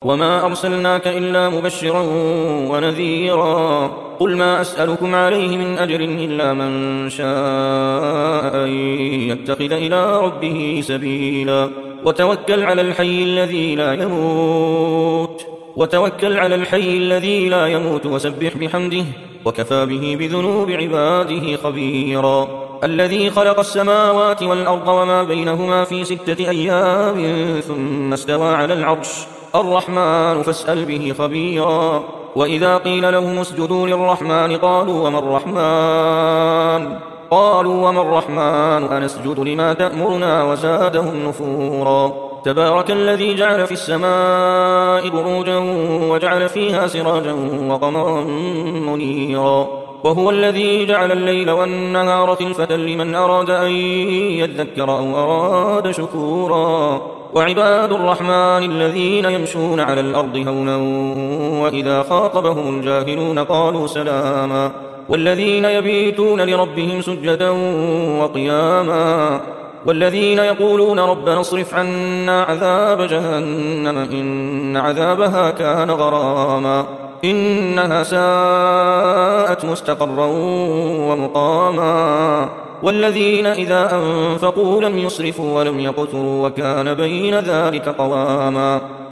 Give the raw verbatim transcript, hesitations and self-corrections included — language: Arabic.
وما أرسلناك إلا مبشرا ونذيرا قل ما أسألكم عليه من أجر إلا من شاء أن يتخذ إلى ربه سبيلا وتوكل على الحي الذي لا يموت وتوكل على الحي الذي لا يموت وسبح بحمده وكفى به بذنوب عباده خبيرا الذي خلق السماوات والأرض وما بينهما في ستة أيام ثم استوى على العرش الرحمن فاسأل به خبيرا وإذا قيل لهم اسجدوا للرحمن قالوا وما الرحمن قالوا وما الرحمن أنسجد لما تأمرنا وزادهم نفورا تبارك الذي جعل في السماء بروجا وجعل فيها سراجا وقمرا منيرا وهو الذي جعل الليل والنهار خلفة لمن أراد أن يذكر أو أراد شكورا وعباد الرحمن الذين يمشون على الأرض هونا وإذا خاطبهم الجاهلون قالوا سلاما والذين يبيتون لربهم سجدا وقياما والذين يقولون ربنا اصرف عنا عذاب جهنم إن عذابها كان غراما إنها ساءت مستقرا ومقاما والذين إذا أنفقوا لم يسرفوا ولم يقتروا وكان بين ذلك قواما